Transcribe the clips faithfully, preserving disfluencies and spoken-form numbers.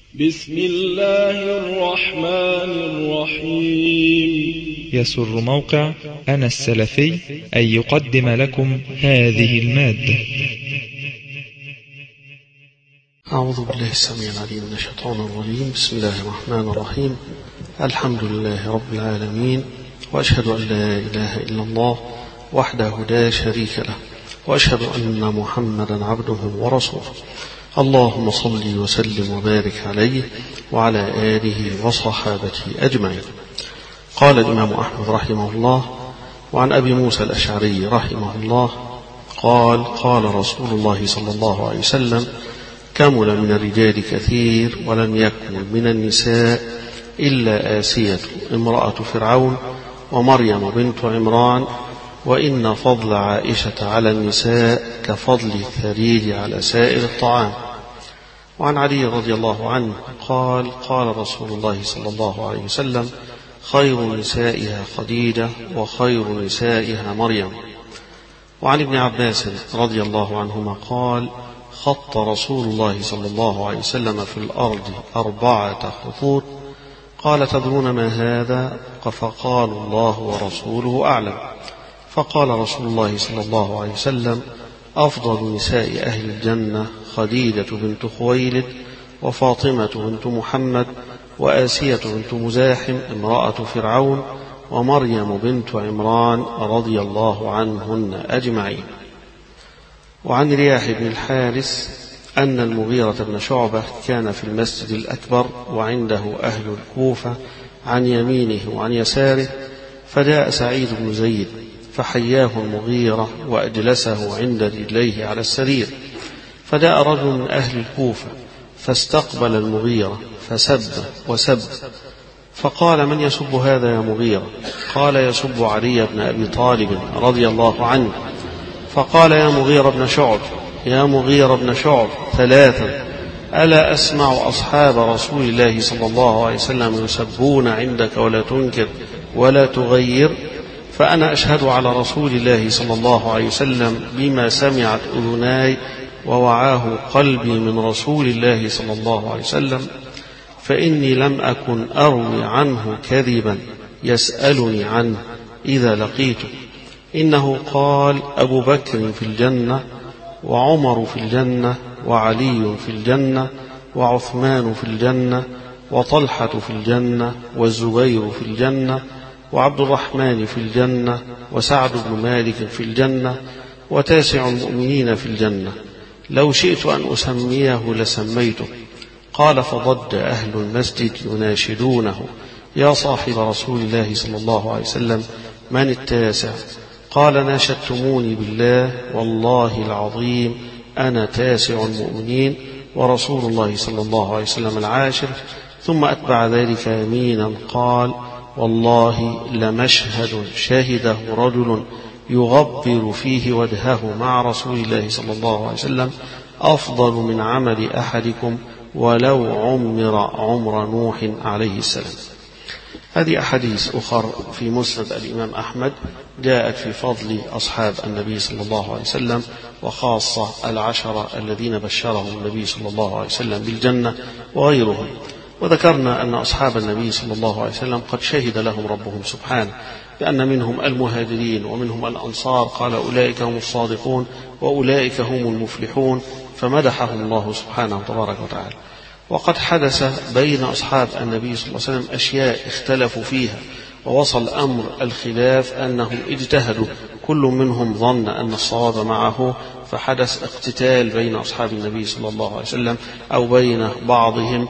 بسم الله الرحمن الرحيم. يسر موقع أنا السلفي أن يقدم لكم هذه المادة. أعوذ بالله السميع العليم من الشيطان الرجيم. بسم الله الرحمن الرحيم. الحمد لله رب العالمين، وأشهد أن لا إله إلا الله وحده لا شريك له، وأشهد أن محمدا عبده ورسوله. اللهم صل وسلم وبارك عليه وعلى آله وصحابته أجمعين. قال الإمام أحمد رحمه الله: وعن أبي موسى الأشعري رحمه الله قال: قال رسول الله صلى الله عليه وسلم: كمل من الرجال كثير ولم يكمل من النساء إلا آسية امرأة فرعون ومريم بنت عمران، وإن فضل عائشة على النساء كفضل الثريد على سائر الطعام. وعن علي رضي الله عنه قال: قال رسول الله صلى الله عليه وسلم: خير نسائها خديجة وخير نسائها مريم. وعن ابن عباس رضي الله عنهما قال: خط رسول الله صلى الله عليه وسلم في الأرض أربعة خطوط. قال: تدرون ما هذا؟ فقالوا: الله ورسوله أعلم. فقال رسول الله صلى الله عليه وسلم: أفضل نساء أهل الجنة خديجة بنت خويلد، وفاطمة بنت محمد، وآسية بنت مزاحم امرأة فرعون، ومريم بنت عمران رضي الله عنهن أجمعين. وعن رياح بن الحارث أن المغيرة بن شعبة كان في المسجد الأكبر وعنده أهل الكوفة عن يمينه وعن يساره، فجاء سعيد بن زيد فحياه المغيرة وأجلسه عند رجليه على السرير. فجاء رجل من أهل الكوفة فاستقبل المغيرة فسب وسب، فقال: من يسب هذا يا مغيرة؟ قال: يسب علي بن أبي طالب رضي الله عنه. فقال: يا مغيرة بن شعب يا مغيرة بن شعب ثلاثا: ألا أسمع أصحاب رسول الله صلى الله عليه وسلم يسبون عندك ولا تنكر ولا تغير؟ فأنا أشهد على رسول الله صلى الله عليه وسلم بما سمعت أذناي ووعاه قلبي من رسول الله صلى الله عليه وسلم، فإني لم أكن أروي عنه كذبا يسألني عنه إذا لقيته. إنه قال: أبو بكر في الجنة، وعمر في الجنة، وعلي في الجنة، وعثمان في الجنة، وطلحة في الجنة، والزبير في الجنة، وعبد الرحمن في الجنة، وسعد بن مالك في الجنة، وتاسع المؤمنين في الجنة. لو شئت أن أسميه لسميته. قال: فضج أهل المسجد يناشدونه: يا صاحب رسول الله صلى الله عليه وسلم، من التاسع؟ قال: ناشدتموني بالله والله العظيم أنا تاسع المؤمنين ورسول الله صلى الله عليه وسلم العاشر. ثم أتبع ذلك يمينا قال: والله لمشهد شهده رجل يغبر فيه وجهه مع رسول الله صلى الله عليه وسلم أفضل من عمل أحدكم ولو عمر عمر نوح عليه السلام. هذه أحاديث أخرى في مسند الإمام أحمد جاءت في فضل أصحاب النبي صلى الله عليه وسلم، وخاصة العشرة الذين بشرهم النبي صلى الله عليه وسلم بالجنة وغيرهم. وذكرنا أن أصحاب النبي صلى الله عليه وسلم قد شهد لهم ربهم سبحانه بأن منهم المهاجرين ومنهم الأنصار، قال: أولئك هم الصادقون وأولئك هم المفلحون، فمدحهم الله سبحانه تبارك وتعالى. وقد حدث بين أصحاب النبي صلى الله عليه وسلم أشياء اختلفوا فيها، ووصل أمر الخلاف أنهم اجتهدوا، كل منهم ظن أن الصواب معه، فحدث اقتتال بين أصحاب النبي صلى الله عليه وسلم أو بين بعضهم،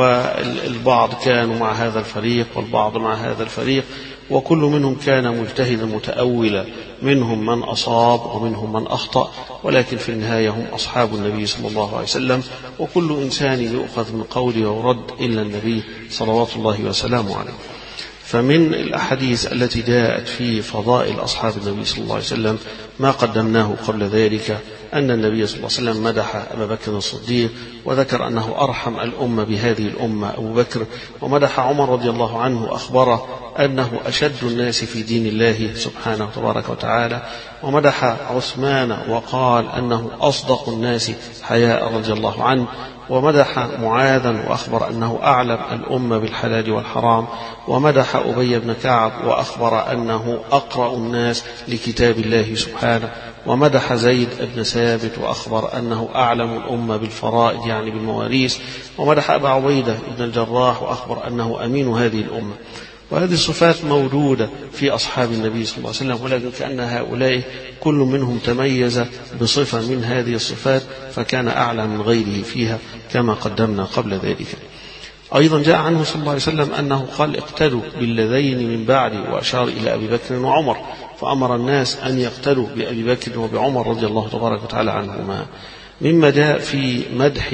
والبعض كانوا مع هذا الفريق والبعض مع هذا الفريق، وكل منهم كان مجتهدا متأولا، منهم من أصاب ومنهم من أخطأ، ولكن في النهاية هم أصحاب النبي صلى الله عليه وسلم، وكل إنسان يؤخذ من قوله ورد إلا النبي صلوات الله وسلامه عليه. فمن الأحاديث التي جاءت في فضائل أصحاب النبي صلى الله عليه وسلم ما قدمناه قبل ذلك، أن النبي صلى الله عليه وسلم مدح أبا بكر الصديق وذكر أنه أرحم الأمة بهذه الأمة أبو بكر، ومدح عمر رضي الله عنه أخبره أنه أشد الناس في دين الله سبحانه تبارك وتعالى، ومدح عثمان وقال أنه أصدق الناس حياء رضي الله عنه، ومدح معاذا وأخبر أنه أعلم الأمة بالحلال والحرام، ومدح أبي بن كعب وأخبر أنه أقرأ الناس لكتاب الله سبحانه، ومدح زيد بن ثابت وأخبر أنه أعلم الأمة بالفرائض يعني بالمواريث، ومدح أبا عبيدة بن الجراح وأخبر أنه أمين هذه الأمة. وهذه الصفات موجودة في أصحاب النبي صلى الله عليه وسلم، ولكن كأن هؤلاء كل منهم تميز بصفة من هذه الصفات فكان أعلى من غيره فيها كما قدمنا قبل ذلك. أيضا جاء عنه صلى الله عليه وسلم أنه قال اقتدوا بالذين من بعدي، وأشار إلى أبي بكر وعمر، فأمر الناس أن يقتدوا بأبي بكر وبعمر رضي الله تبارك وتعالى عنهما. مما جاء في مدح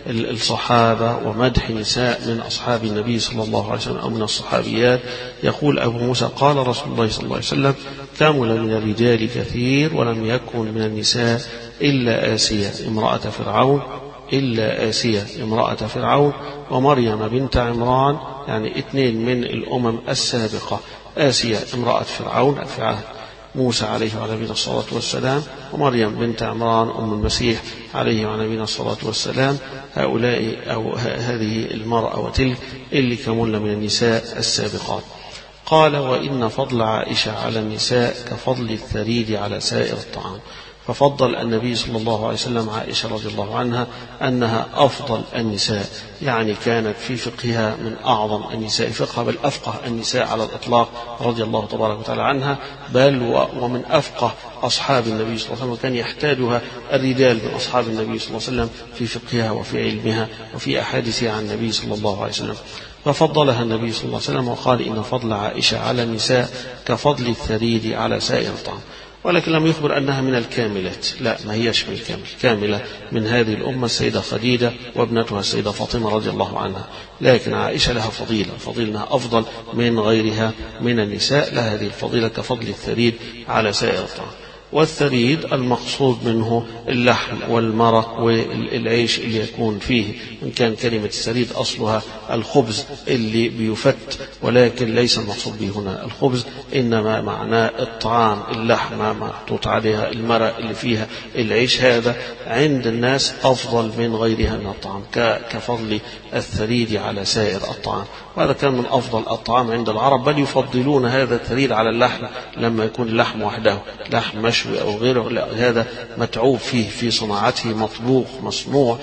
الصحابة ومدح نساء من أصحاب النبي صلى الله عليه وسلم أو من الصحابيات، يقول أبو موسى قال رسول الله صلى الله عليه وسلم كمل من الرجال كثير ولم يكن من النساء إلا آسية امرأة فرعون إلا آسية امرأة فرعون ومريم بنت عمران، يعني اثنين من الأمم السابقة، آسية امرأة فرعون في عهد موسى عليه وعلى نبينا الصلاة والسلام، ومريم بنت عمران أم المسيح عليه وعلى نبينا الصلاة والسلام. هؤلاء أو هذه المرأة وتلك اللي كملن من النساء السابقات. قال وإن فضل عائشة على النساء كفضل الثريد على سائر الطعام، ففضل النبي صلى الله عليه وسلم عائشة رضي الله عنها أنها أفضل النساء، يعني كانت في فقهها من أعظم النساء فقها، بل أفقه النساء على الإطلاق رضي الله تبارك وتعالى عنها، بل ومن أفقه أصحاب النبي صلى الله عليه وسلم، وكان يحتاجها الرجال من أصحاب النبي صلى الله عليه وسلم في فقهها وفي علمها وفي أحاديثها عن النبي صلى الله عليه وسلم. ففضلها النبي صلى الله عليه وسلم وقال إن فضل عائشة على النساء كفضل الثريد على سائر الطعام، ولكن لم يخبر أنها من الكاملات، لا ما هيش من الكامل، كاملة من هذه الأمة السيدة خديجة وابنتها السيدة فاطمة رضي الله عنها، لكن عائشة لها فضيلة، فضيلة أفضل من غيرها من النساء، لها هذه الفضيلة كفضل الثريد على سائر الطعام. والثريد المقصود منه اللحم والمرق والعيش اللي يكون فيه، إن كان كلمة الثريد أصلها الخبز اللي بيفت، ولكن ليس المقصود به هنا الخبز، إنما معناه الطعام، اللحمة محطوط عليها المرق اللي فيها العيش، هذا عند الناس أفضل من غيرها من الطعام كفضل الثريد على سائر الطعام. وهذا كان من أفضل الطعام عند العرب، بل يفضلون هذا الثريد على اللحم لما يكون اللحم وحده، لحم مشوي أو غيره، لا هذا متعوب فيه في صناعته، مطبوخ مصنوع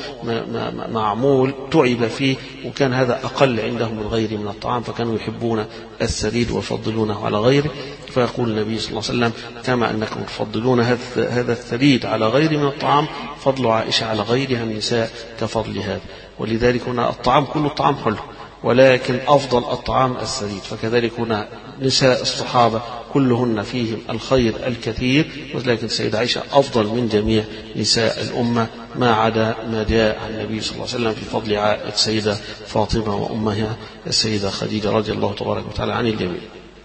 معمول تعب فيه، وكان هذا أقل عندهم من غيره من الطعام، فكانوا يحبون الثريد ويفضلونه على غيره. فيقول النبي صلى الله عليه وسلم كما أنكم تفضلون هذا الثريد على غيره من الطعام، فضل عائشة على غيرها النساء كفضل هذا. ولذلك هنا الطعام كله الطعام حلو، ولكن أفضل الطعام الثريد. فكذلك هنا نساء الصحابة كلهن فيهم الخير الكثير، ولكن السيدة عائشة أفضل من جميع نساء الأمة ما عدا ما جاء عن النبي صلى الله عليه وسلم في فضل السيدة فاطمة وأمها السيدة خديجة رضي الله تبارك وتعالى عن الجميع.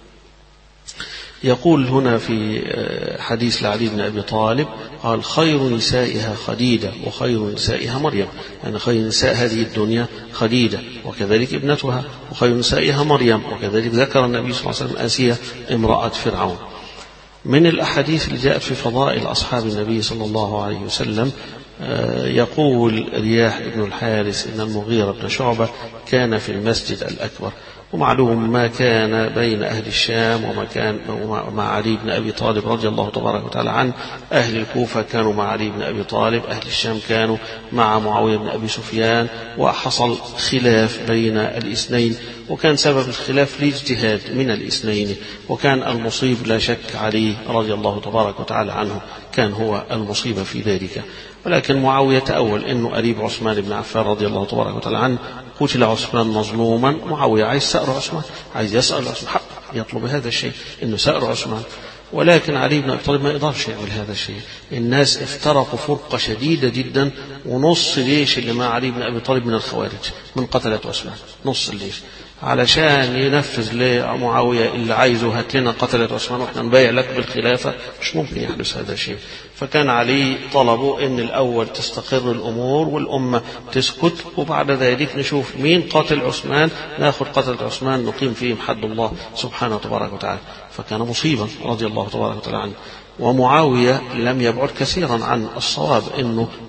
يقول هنا في حديث لعلي بن أبي طالب قال خير نسائها خديجة وخير نسائها مريم، يعني خير نساء هذه الدنيا خديجة وكذلك ابنتها، وخير نسائها مريم، وكذلك ذكر النبي صلى الله عليه وسلم آسية امرأة فرعون. من الأحاديث اللي جاءت في فضائل أصحاب النبي صلى الله عليه وسلم يقول رياح بن الحارث إن المغيرة بن شعبة كان في المسجد الأكبر، ومعلوم ما كان بين أهل الشام وما كان مع علي بن أبي طالب رضي الله تبارك وتعالى عنه. أهل الكوفة كانوا مع علي بن أبي طالب، أهل الشام كانوا مع معاوية بن أبي سفيان، وحصل خلاف بين الاثنين، وكان سبب الخلاف الاجتهاد من الاثنين، وكان المصيب لا شك علي رضي الله تبارك وتعالى عنه، كان هو المصيب في ذلك. ولكن معاوية تأول أنه قريب عثمان بن عفان رضي الله تبارك وتعالى عنه، قتل عثمان مظلوما، معاوية عايز سأر عثمان، عايز يسأل عثمان، حق يطلب هذا الشيء إنه سأر عثمان، ولكن علي بن أبي طالب ما يقدرش يعمل هذا الشيء. الناس افترقوا فرقة شديدة جدا، ونص ليش اللي مع علي بن أبي طالب من الخوارج من قتلة عثمان، نص الليش، علشان ينفذ لمعاوية اللي عايزه، هات لنا قتلة عثمان واحنا نبايع لك بالخلافة، مش ممكن يحدث هذا الشيء. فكان علي طلبوا ان الاول تستقر الامور والامة تسكت، وبعد ذلك نشوف مين قاتل عثمان، ناخذ قتلة عثمان نقيم فيهم حد الله سبحانه وتبارك وتعالى. فكان مصيبا رضي الله تبارك وتعالى عنه. ومعاوية لم يبعد كثيرا عن الصواب، انه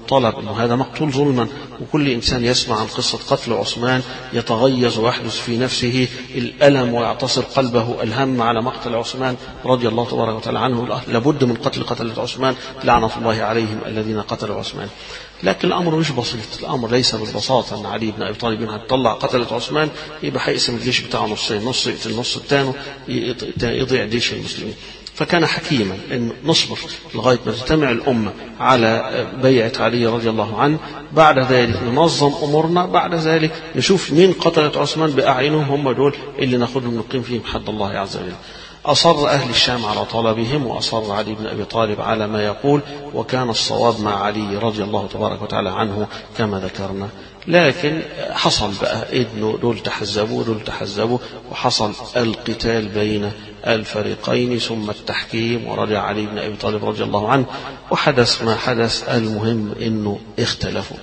طلب أنه هذا مقتول ظلما، وكل إنسان يسمع عن قصة قتل عثمان يتغيظ ويحدث في نفسه الألم ويعتصر قلبه الهم على مقتل عثمان رضي الله تبارك وتعالى عنه، لابد من قتل قتلة عثمان لعنة الله عليهم الذين قتلوا عثمان. لكن الأمر مش بسيط، الأمر ليس بالبساطة أن علي بن أبي طالب هتطلع قتلة عثمان يبقى هيقسم الجيش بتاعه نصين، نص يقتل النص الثاني يضيع جيش المسلمين. فكان حكيما أن نصبر لغاية ما تجتمع الأمة على بيعة علي رضي الله عنه، بعد ذلك ننظم أمورنا، بعد ذلك نشوف مين قتلت عثمان بأعينهم، هم دول اللي ناخذهم نقيم فيهم حد الله عز وجل. أصر أهل الشام على طلبهم، وأصر علي بن أبي طالب على ما يقول، وكان الصواب مع علي رضي الله تبارك وتعالى عنه كما ذكرنا. لكن حصل بقى إنه دول تحزبوا دول تحزبوا وحصل القتال بين الفريقين، ثم التحكيم، ورجع علي بن أبي طالب رضي الله عنه وحدث ما حدث. المهم إنه اختلفوا.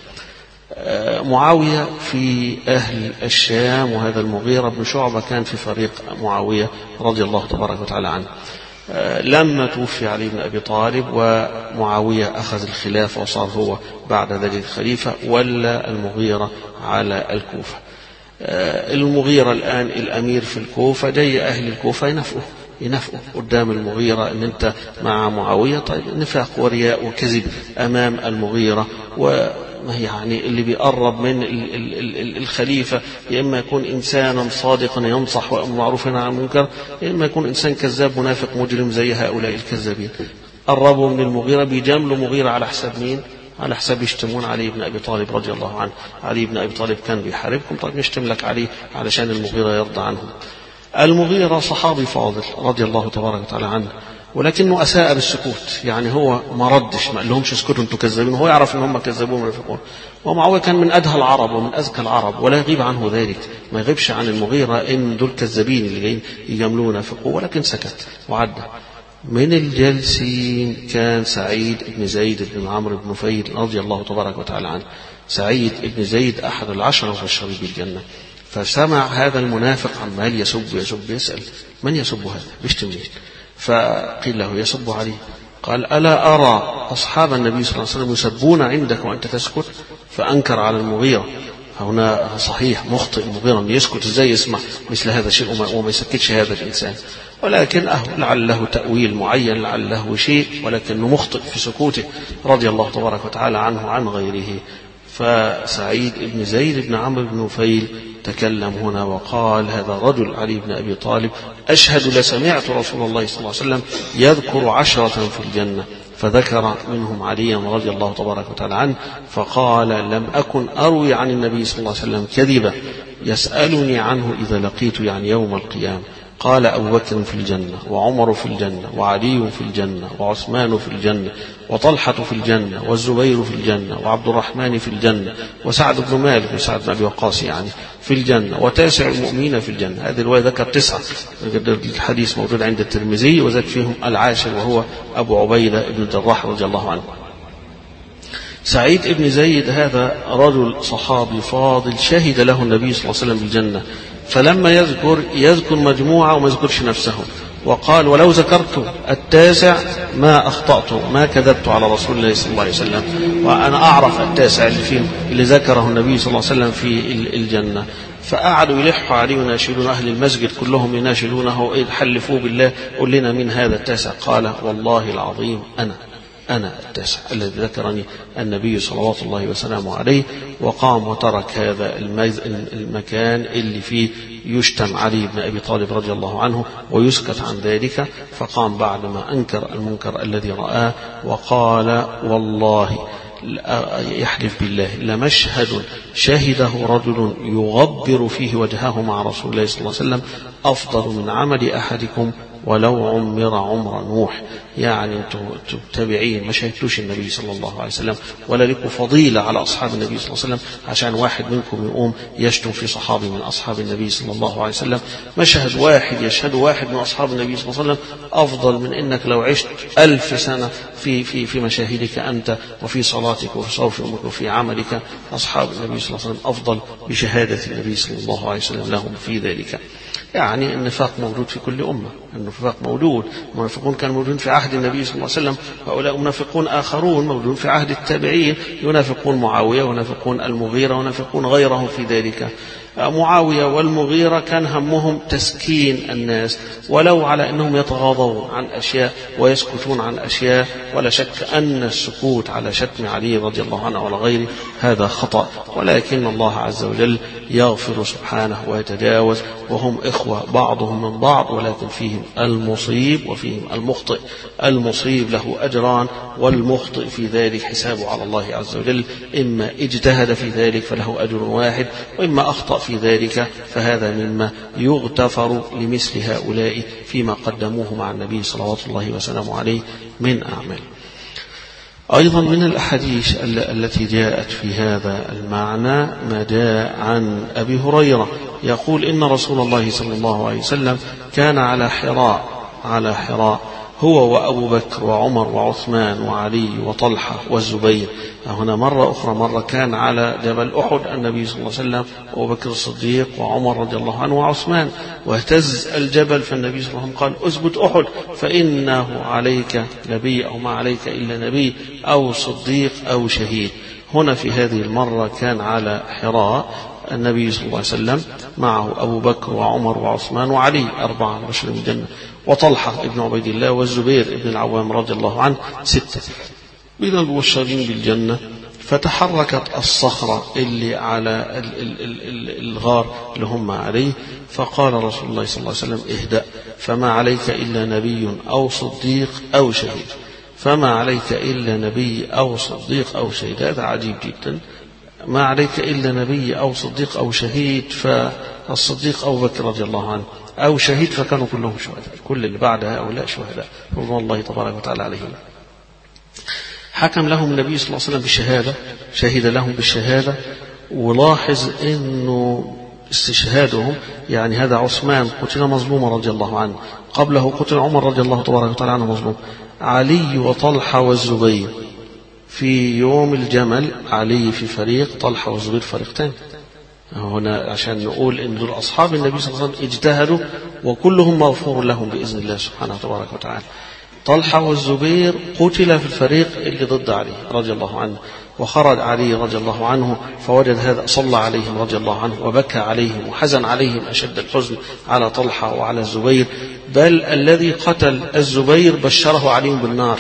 معاوية في أهل الشام، وهذا المغيرة بن شعبة كان في فريق معاوية رضي الله تبارك وتعالى عنه. لما توفي علي بن أبي طالب ومعاوية أخذ الخلافة وصار هو بعد ذلك خليفة، ولا المغيرة على الكوفة. المغيرة الآن الأمير في الكوفة، جاي أهل الكوفة ينفقوا ينفقوا قدام المغيرة أن أنت مع معاوية. طيب نفاق ورياء وكذب أمام المغيرة، و يعني اللي بيقرب من الخليفة يا إما يكون إنسانا صادقا ينصح ويأمر بالمعروف وينهى عن المنكر، يا إما يكون إنسان كذاب منافق مجرم زي هؤلاء الكذابين. قربوا من المغيرة، بيجاملوا مغيرة على حساب مين؟ على حساب يشتمون علي بن أبي طالب رضي الله عنه. علي بن أبي طالب كان بيحاربكم، طيب نشتم لك عليه علشان المغيرة يرضى عنهم. المغيرة صحابي فاضل رضي الله تبارك وتعالى عنه، ولكنه أساء بالسكوت، يعني هو ما ردش، ما قالهمش اسكتوا انتوا كذابين، هو يعرف ان هم كذابون ومنافقون. ومعاوية كان من أدهى العرب ومن أذكى العرب، ولا يغيب عنه ذلك، ما يغيبش عن المغيرة ان دول كذابين اللي جايين يجاملوه ونافقوه، ولكن سكت وعدى. من الجالسين كان سعيد بن زيد بن عمرو بن نفيل رضي الله تبارك وتعالى عنه. سعيد بن زيد أحد العشرة المبشرين بالجنة. فسمع هذا المنافق عمال يسب يسب يسأل من يسب هذا؟ بيشتم مين؟ فقيل له يسب عليه. قال ألا أرى أصحاب النبي صلى الله عليه وسلم يسبون عندك وأنت تسكت؟ فأنكر على المغيرة. هنا صحيح مخطئ المغيرة أن يسكت، إزاي يسمع مثل هذا الشيء وما يسكتش هذا الإنسان، ولكن أهو لعله تأويل معين، لعله شيء، ولكنه مخطئ في سكوته رضي الله تبارك وتعالى عنه عن غيره. فسعيد بن زيد بن عمرو بن نفيل تكلم هنا وقال هذا رجل علي بن أبي طالب أشهد لسمعت رسول الله صلى الله عليه وسلم يذكر عشرة في الجنة، فذكر منهم عليا رضي الله تبارك وتعالى عنه، فقال لم أكن أروي عن النبي صلى الله عليه وسلم كذبا يسألني عنه إذا لقيت، يعني يوم القيامة. قال أبو بكر في الجنة، وعمر في الجنة، وعلي في الجنة، وعثمان في الجنة، وطلحة في الجنة، والزبير في الجنة، وعبد الرحمن في الجنة، وسعد بن مالك وسعد بن أبي وقاص يعني في الجنة، وتاسع المؤمنين في الجنة. هذه الرواية ذكر تسعة، الحديث موجود عند الترمذي، وذاك فيهم العاشر وهو أبو عبيدة بن الجراح رضي الله عنه. سعيد بن زيد هذا رجل صحابي فاضل شهد له النبي صلى الله عليه وسلم بالجنة، فلما يذكر يذكر مجموعة وما يذكرش نفسه، وقال ولو ذكرت التاسع ما أخطأت ما كذبت على رسول الله صلى الله عليه وسلم، وأنا أعرف التاسع اللي فيه اللي ذكره النبي صلى الله عليه وسلم في الجنة. فقعدوا يلحوا عليه ويناشدون، أهل المسجد كلهم يناشدونه حلفوا بالله قل لنا من هذا التاسع. قال والله العظيم أنا أنا التاسع الذي ذكرني النبي صلوات الله وسلامه عليه. وقام وترك هذا المكان اللي فيه يشتم علي بن أبي طالب رضي الله عنه ويسكت عن ذلك، فقام بعدما أنكر المنكر الذي رآه وقال والله يحلف بالله لمشهد شهده رجل يغبر فيه وجهه مع رسول الله صلى الله عليه وسلم أفضل من عمل أحدكم ولو عمر عمر نوح. يعني انتم تابعين ما شهدتوش النبي صلى الله عليه وسلم ولا لكم فضيلة على أصحاب النبي صلى الله عليه وسلم عشان واحد منكم يقوم يشتم في صحابي من أصحاب النبي صلى الله عليه وسلم. مشهد واحد يشهد واحد من أصحاب النبي صلى الله عليه وسلم أفضل من إنك لو عشت ألف سنة في في في مشاهدك أنت وفي صلاتك وفي صوفك وفي عملك. أصحاب النبي صلى الله عليه وسلم أفضل بشهادة النبي صلى الله عليه وسلم لهم في ذلك. يعني النفاق موجود في كل أمة، أنه النفاق موجود، المنافقون كانوا موجودين في عهد النبي صلى الله عليه وسلم، وهؤلاء منافقون آخرون موجودون في عهد التابعين، ينافقون معاوية وينافقون المغيرة وينافقون غيرهم في ذلك. معاوية والمغيرة كان همهم تسكين الناس، ولو على أنهم يتغاضون عن أشياء ويسكتون عن أشياء، ولا شك أن السكوت على شتم علي رضي الله عنه ولا غيره هذا خطأ، ولكن الله عز وجل يغفر سبحانه ويتجاوز، وهم إخوة بعضهم من بعض، ولكن فيهم المصيب وفيهم المخطئ. المصيب له أجران، والمخطئ في ذلك حسابه على الله عز وجل، إما اجتهد في ذلك فله أجر واحد، وإما أخطأ في ذلك فهذا مما يغتفر لمثل هؤلاء فيما قدموه مع النبي صلوات الله وسلامه عليه من أعمال. أيضا من الأحاديث التي جاءت في هذا المعنى ما جاء عن أبي هريرة يقول إن رسول الله صلى الله عليه وسلم كان على حراء على حراء هو وأبو بكر وعمر وعثمان وعلي وطلحة والزبير. هنا مرة أخرى مرة كان على جبل أحد النبي صلى الله عليه وسلم وأبو بكر الصديق وعمر رضي الله عنه وعثمان، واهتز الجبل فالنبي صلى الله عليه وسلم قال أثبت أحد فإنه عليك نبي أو ما عليك إلا نبي أو صديق أو شهيد. هنا في هذه المرة كان على حراء النبي صلى الله عليه وسلم معه أبو بكر وعمر وعثمان وعلي أربعة مبشرين بالجنة، وطلحة ابن عبيد الله والزبير ابن العوام رضي الله عنه ستة من المبشرين بالجنة. فتحركت الصخرة اللي على الغار اللي هم عليه، فقال رسول الله صلى الله عليه وسلم اهدأ فما عليك إلا نبي أو صديق أو شهيد، فما عليك إلا نبي أو صديق أو شهيد. هذا عجيب جدا، ما عليك إلا نبي أو صديق أو شهيد، فالصديق أبو بكر رضي الله عنه، أو شهيد فكانوا كلهم شهداء، كل اللي بعد هؤلاء شهداء رضوان الله تبارك وتعالى عليهم. حكم لهم النبي صلى الله عليه وسلم بالشهادة، شهد لهم بالشهادة. ولاحظ أنه استشهادهم يعني هذا عثمان قتل مظلوما رضي الله عنه، قبله قتل عمر رضي الله تبارك وتعالى عنه مظلوم، علي وطلحة والزبير في يوم الجمل، علي في فريق، طلحة والزبير فريق ثاني. هنا عشان نقول ان دول اصحاب النبي صلى الله عليه وسلم اجتهدوا وكلهم مغفور لهم باذن الله سبحانه وتبارك وتعالى. طلحة والزبير قتل في الفريق اللي ضد علي رضي الله عنه، وخرج علي رضي الله عنه فوجد هذا صلى عليهم رضي الله عنه وبكى عليهم وحزن عليهم أشد الحزن على طلحة وعلى الزبير، بل الذي قتل الزبير بشره علي بالنار.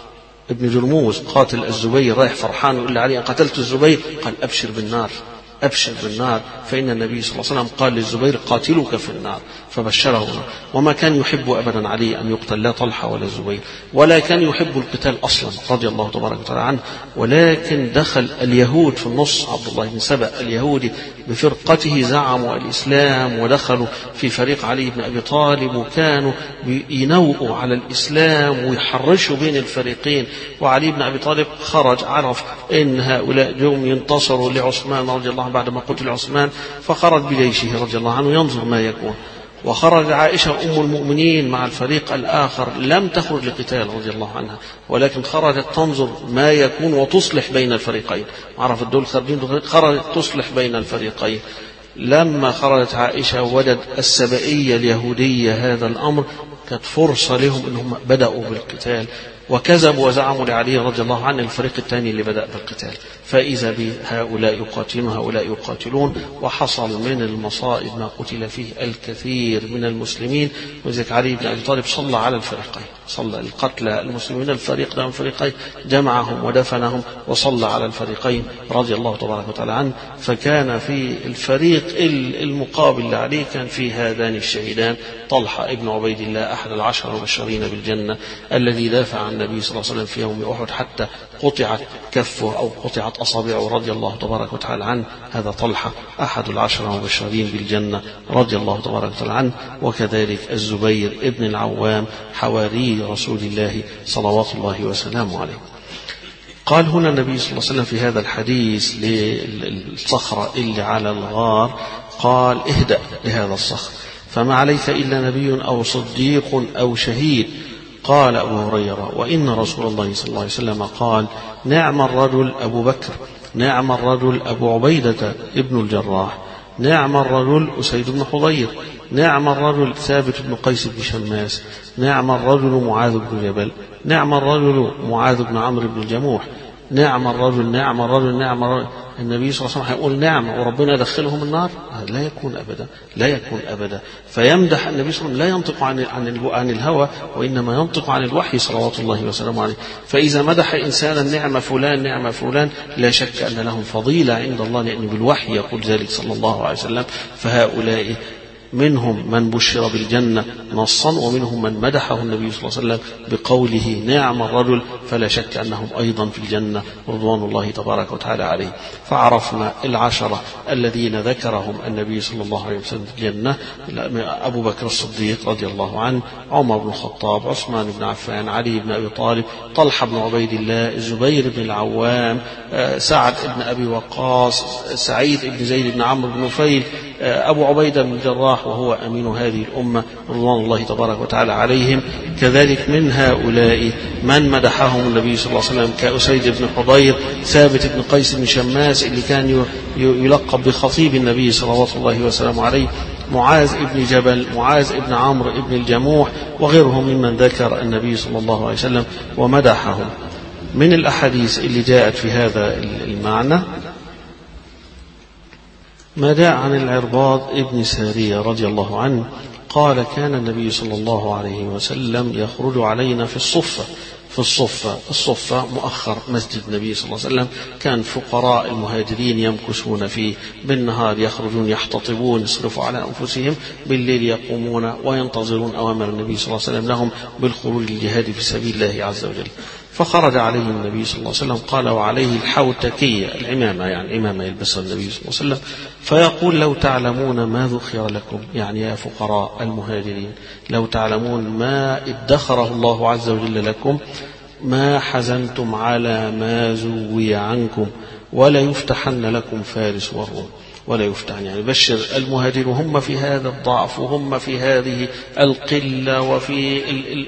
ابن جرموز قاتل الزبير رايح فرحان ويقول علي أن قتلت الزبير، قال أبشر بالنار أبشر بالنار، فإن النبي صلى الله عليه وسلم قال للزبير قاتلك في النار، فبشره. وما كان يحب أبدا علي أن يقتل لا طلحة ولا الزبير، ولا كان يحب القتال أصلا رضي الله تبارك وتعالى عنه. ولكن دخل اليهود في النص، عبد الله بن سبأ اليهودي بفرقته زعموا الإسلام ودخلوا في فريق علي بن أبي طالب، وكانوا ينوؤوا على الإسلام ويحرشوا بين الفريقين. وعلي بن أبي طالب خرج، عرف أن هؤلاء جم ينتصروا لعثمان رضي الله عنه بعد ما قتل عثمان، فخرج بجيشه رضي الله عنه ينظر ما يكون. وخرج عائشة أم المؤمنين مع الفريق الآخر، لم تخرج لقتال رضي الله عنها، ولكن خرجت تنظر ما يكون وتصلح بين الفريقين. عرف الدول خارجين، خرجت تصلح بين الفريقين. لما خرجت عائشة وجد السبائية اليهودية هذا الأمر، كانت فرصة لهم أنهم بدأوا بالقتال، وكذبوا وزعموا لعلي رضي الله عنه الفريق الثاني اللي بدأ بالقتال، فإذا بهؤلاء يقاتلون هؤلاء يقاتلون، وحصل من المصائب ما قتل فيه الكثير من المسلمين. وذلك علي بن أبي طالب صلى على الفريقين، صلى القتلى المسلمين الفريق ده الفريقين، جمعهم ودفنهم وصلى على الفريقين رضي الله تبارك وتعالى عنه. فكان في الفريق المقابل لعلي كان في هذان الشهيدان، طلحة ابن عبيد الله أحد العشر المبشرين بالجنة الذي دافع عن النبي صلى الله عليه وسلم في يوم أحد حتى قطعت كفه أو قطعت أصابعه رضي الله تبارك وتعالى عنه. هذا طلحة أحد العشر المبشرين بالجنة رضي الله تبارك وتعالى عنه. وكذلك الزبير ابن العوام حواري رسول الله صلوات الله وسلامه عليه. قال هنا النبي صلى الله عليه وسلم في هذا الحديث للصخرة اللي على الغار، قال اهدأ لهذا الصخر فما عليك إلا نبي أو صديق أو شهيد. قال أبو هريرة وإن رسول الله صلى الله عليه وسلم قال نعم الرجل أبو بكر، نعم الرجل أبو عبيدة ابن الجراح، نعم الرجل أسيد بن حضير، نعم الرجل ثابت بن قيس بن شماس، نعم الرجل معاذ بن جبل، نعم الرجل معاذ بن عمرو بن الجموح، نعم الرجل نعم الرجل نعم الرجل. النبي صلى الله عليه وسلم هيقول نعم وربنا يدخلهم النار؟ لا يكون أبدا، لا يكون أبدا. فيمدح النبي صلى الله عليه وسلم لا ينطق عن عن عن الهوى، وإنما ينطق عن الوحي صلوات الله وسلامه عليه. فإذا مدح إنسانا نعم فلان نعم فلان لا شك أن لهم فضيلة عند الله، لأن بالوحي يقول ذلك صلى الله عليه وسلم. فهؤلاء منهم من بشر بالجنة نصا، ومنهم من مدحه النبي صلى الله عليه وسلم بقوله نعم الرجل، فلا شك أنهم أيضا في الجنة رضوان الله تبارك وتعالى عليه. فعرفنا العشرة الذين ذكرهم النبي صلى الله عليه وسلم في الجنة: أبو بكر الصديق رضي الله عنه، عمر بن الخطاب، عثمان بن عفان، علي بن أبي طالب، طلحة بن عبيد الله، الزبير بن العوام، سعد بن أبي وقاص، سعيد بن زيد بن عمرو بن نفيل، أبو عبيدة بن الجراح وهو أمين هذه الأمة رضوان الله تبارك وتعالى عليهم. كذلك من هؤلاء من مدحهم النبي صلى الله عليه وسلم كأسيد بن حضير، ثابت بن قيس بن شماس اللي كان يلقب بخطيب النبي صلى الله وسلم عليه، معاذ بن جبل، معاذ بن عمرو بن الجموح، وغيرهم ممن ذكر النبي صلى الله عليه وسلم ومدحهم. من الأحاديث اللي جاءت في هذا المعنى ما جاء عن العرباض ابن سارية رضي الله عنه قال: كان النبي صلى الله عليه وسلم يخرج علينا في الصفة. في الصفة الصفة مؤخر مسجد النبي صلى الله عليه وسلم، كان فقراء المهاجرين يمكثون فيه، بالنهار يخرجون يحتطبون يصرفوا على أنفسهم، بالليل يقومون وينتظرون أوامر النبي صلى الله عليه وسلم لهم بالخروج للجهاد في سبيل الله عز وجل. فخرج عليه النبي صلى الله عليه وسلم قال: وعليه الحوتكية، العمامة، يعني عمامة يلبسها النبي صلى الله عليه وسلم، فيقول: لو تعلمون ما ذخر لكم، يعني يا فقراء المهاجرين، لو تعلمون ما ادخره الله عز وجل لكم ما حزنتم على ما زوي عنكم، ولا يفتحن لكم فارس والروم. ولا يفتحن يعني بشر المهاجر وهم في هذا الضعف وهم في هذه القلة وفي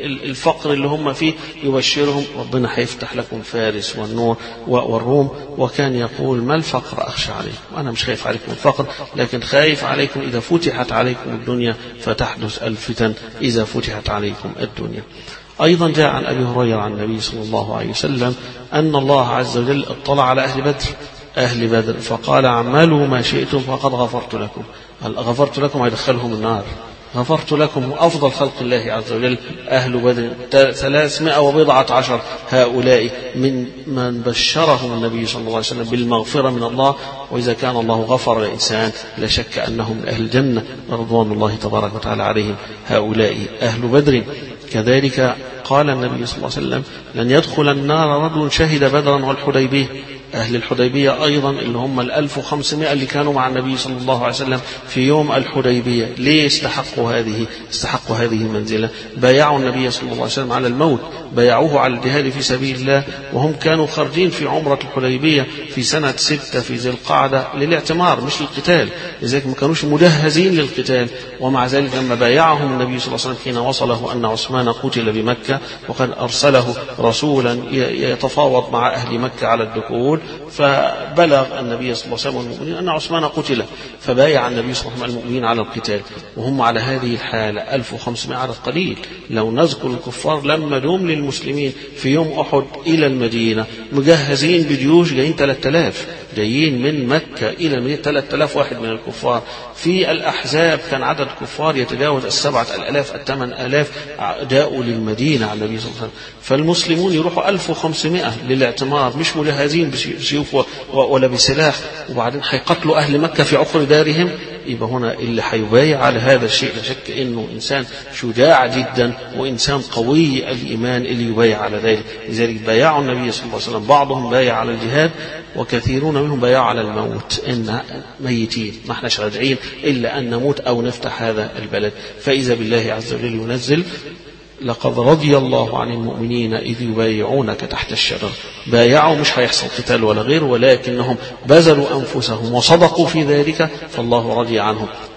الفقر اللي هم فيه، يبشرهم ربنا هيفتح لكم فارس والنور والروم. وكان يقول: ما الفقر أخشى عليكم، أنا مش خايف عليكم الفقر، لكن خايف عليكم إذا فتحت عليكم الدنيا فتحدث الفتن إذا فتحت عليكم الدنيا. أيضا جاء عن أبي هريرة عن النبي صلى الله عليه وسلم أن الله عز وجل اطلع على أهل بدر أهل بدر فقال: اعملوا ما شئتم فقد غفرت لكم. غفرت لكم هيدخلهم النار، غفرت لكم أفضل خلق الله عز وجل أهل بدر ثلاثمائة وبضعة عشر، هؤلاء من من بشرهم النبي صلى الله عليه وسلم بالمغفرة من الله. وإذا كان الله غفر للإنسان لا شك أنهم من أهل الجنة رضوان الله تبارك وتعالى عليهم، هؤلاء أهل بدر. كذلك قال النبي صلى الله عليه وسلم: لن يدخل النار رجل شهد بدرا والحديبية. أهل الحديبية أيضا اللي هم الألف وخمسمائة اللي كانوا مع النبي صلى الله عليه وسلم في يوم الحديبية، ليه استحقوا هذه استحقوا هذه المنزلة؟ بايعوا النبي صلى الله عليه وسلم على الموت، بايعوه على الجهاد في سبيل الله، وهم كانوا خارجين في عمرة الحديبية في سنة ستة في ذي القعدة للاعتمار مش للقتال، لذلك ما كانوش مجهزين للقتال. ومع ذلك لما بايعهم النبي صلى الله عليه وسلم حين وصله أن عثمان قتل بمكة، وقد أرسله رسولا يتفاوض مع أهل مكة على الدخول، فبلغ النبي صلى الله عليه وسلم المؤمنين أن عثمان قتل، فبايع النبي صلى الله عليه وسلم المؤمنين على القتال. وهم على هذه الحالة ألف وخمسمائة عدد قليل. لو نذكر الكفار لما دوم للمسلمين في يوم أحد إلى المدينة مجهزين بجيوش، جايين ثلاثة آلاف، جايين من مكة إلى المدينة ثلاثة آلاف واحد من الكفار. في الأحزاب كان عدد الكفار يتجاوز السبعة الآلاف الثمان آلاف جاءوا للمدينة على النبي صلى الله عليه وسلم. فالمسلمون يروحوا ألف وخمسمائة للاعتمار مش مجهزين بسيوف ولا بسلاح، وبعدين هيقتلوا أهل مكة في عقر دارهم. يبقى هنا اللي هيبايع على هذا الشيء لا شك إنه إنسان شجاع جدا وإنسان قوي الإيمان اللي يبايع على ذلك. لذلك بايعوا النبي صلى الله عليه وسلم، بعضهم بايع على الجهاد وكثيرون منهم بايعوا على الموت، إن ميتين ما احناش راجعين إلا أن نموت أو نفتح هذا البلد. فإذا بالله عز وجل ينزل: لقد رضي الله عن المؤمنين إذ يبايعونك تحت الشجرة. بايعوا مش هيحصل قتال ولا غير، ولكنهم بذلوا أنفسهم وصدقوا في ذلك، فالله رضي عنهم.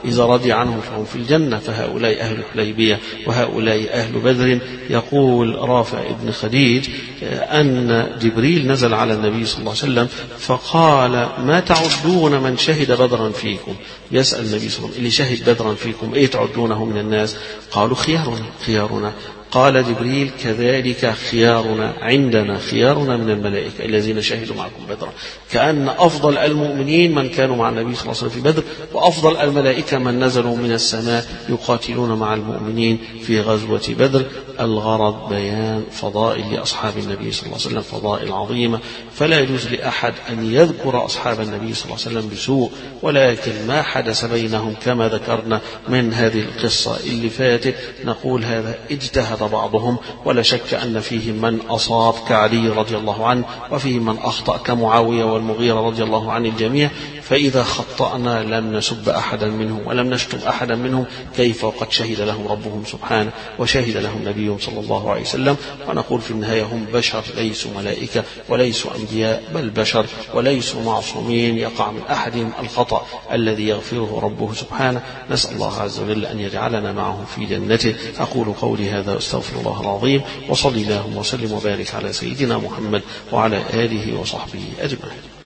إذا رضي عنهم فهم في الجنة، فهؤلاء أهل الحديبية وهؤلاء أهل بدر. يقول رافع ابن خديج أن جبريل نزل على النبي صلى الله عليه وسلم فقال ما تعدون من شهد بدرا فيكم؟ يسأل النبي صلى الله عليه وسلم اللي شهد بدرا فيكم إيه تعدونه من الناس؟ قالوا خيارنا خيارنا. قال جبريل كذلك خيارنا عندنا خيارنا من الملائكة الذين شهدوا معكم بدرا، كأن أفضل المؤمنين من كانوا مع النبي صلى الله عليه وسلم في بدر، وأفضل الملائكة من نزلوا من السماء يقاتلون مع المؤمنين في غزوة بدر. الغرض بيان فضائل لأصحاب النبي صلى الله عليه وسلم، فضائل عظيمة، فلا يجوز لأحد أن يذكر أصحاب النبي صلى الله عليه وسلم بسوء، ولكن ما حدث بينهم كما ذكرنا من هذه القصة اللي فاتت نقول هذا اجتهد بعضهم، ولا شك أن فيهم من أصاب كعلي رضي الله عنه، وفيهم من أخطأ كمعاوية والمغيرة رضي الله عن الجميع. فإذا خطأنا لم نسب أحدا منهم ولم نشتم أحدا منهم، كيف وقد شهد لهم ربهم سبحانه وشهد لهم نبيهم صلى الله عليه وسلم. ونقول في النهاية هم بشر ليسوا ملائكة وليسوا أنبياء، بل بشر وليسوا معصومين، يقع من أحدهم الخطأ الذي يغفره ربه سبحانه. نسأل الله عز وجل أن يجعلنا معه في جنته. أقول قولي هذا أستغفر الله العظيم، وصلي اللهم وسلم وبارك على سيدنا محمد وعلى آله وصحبه أجمعين.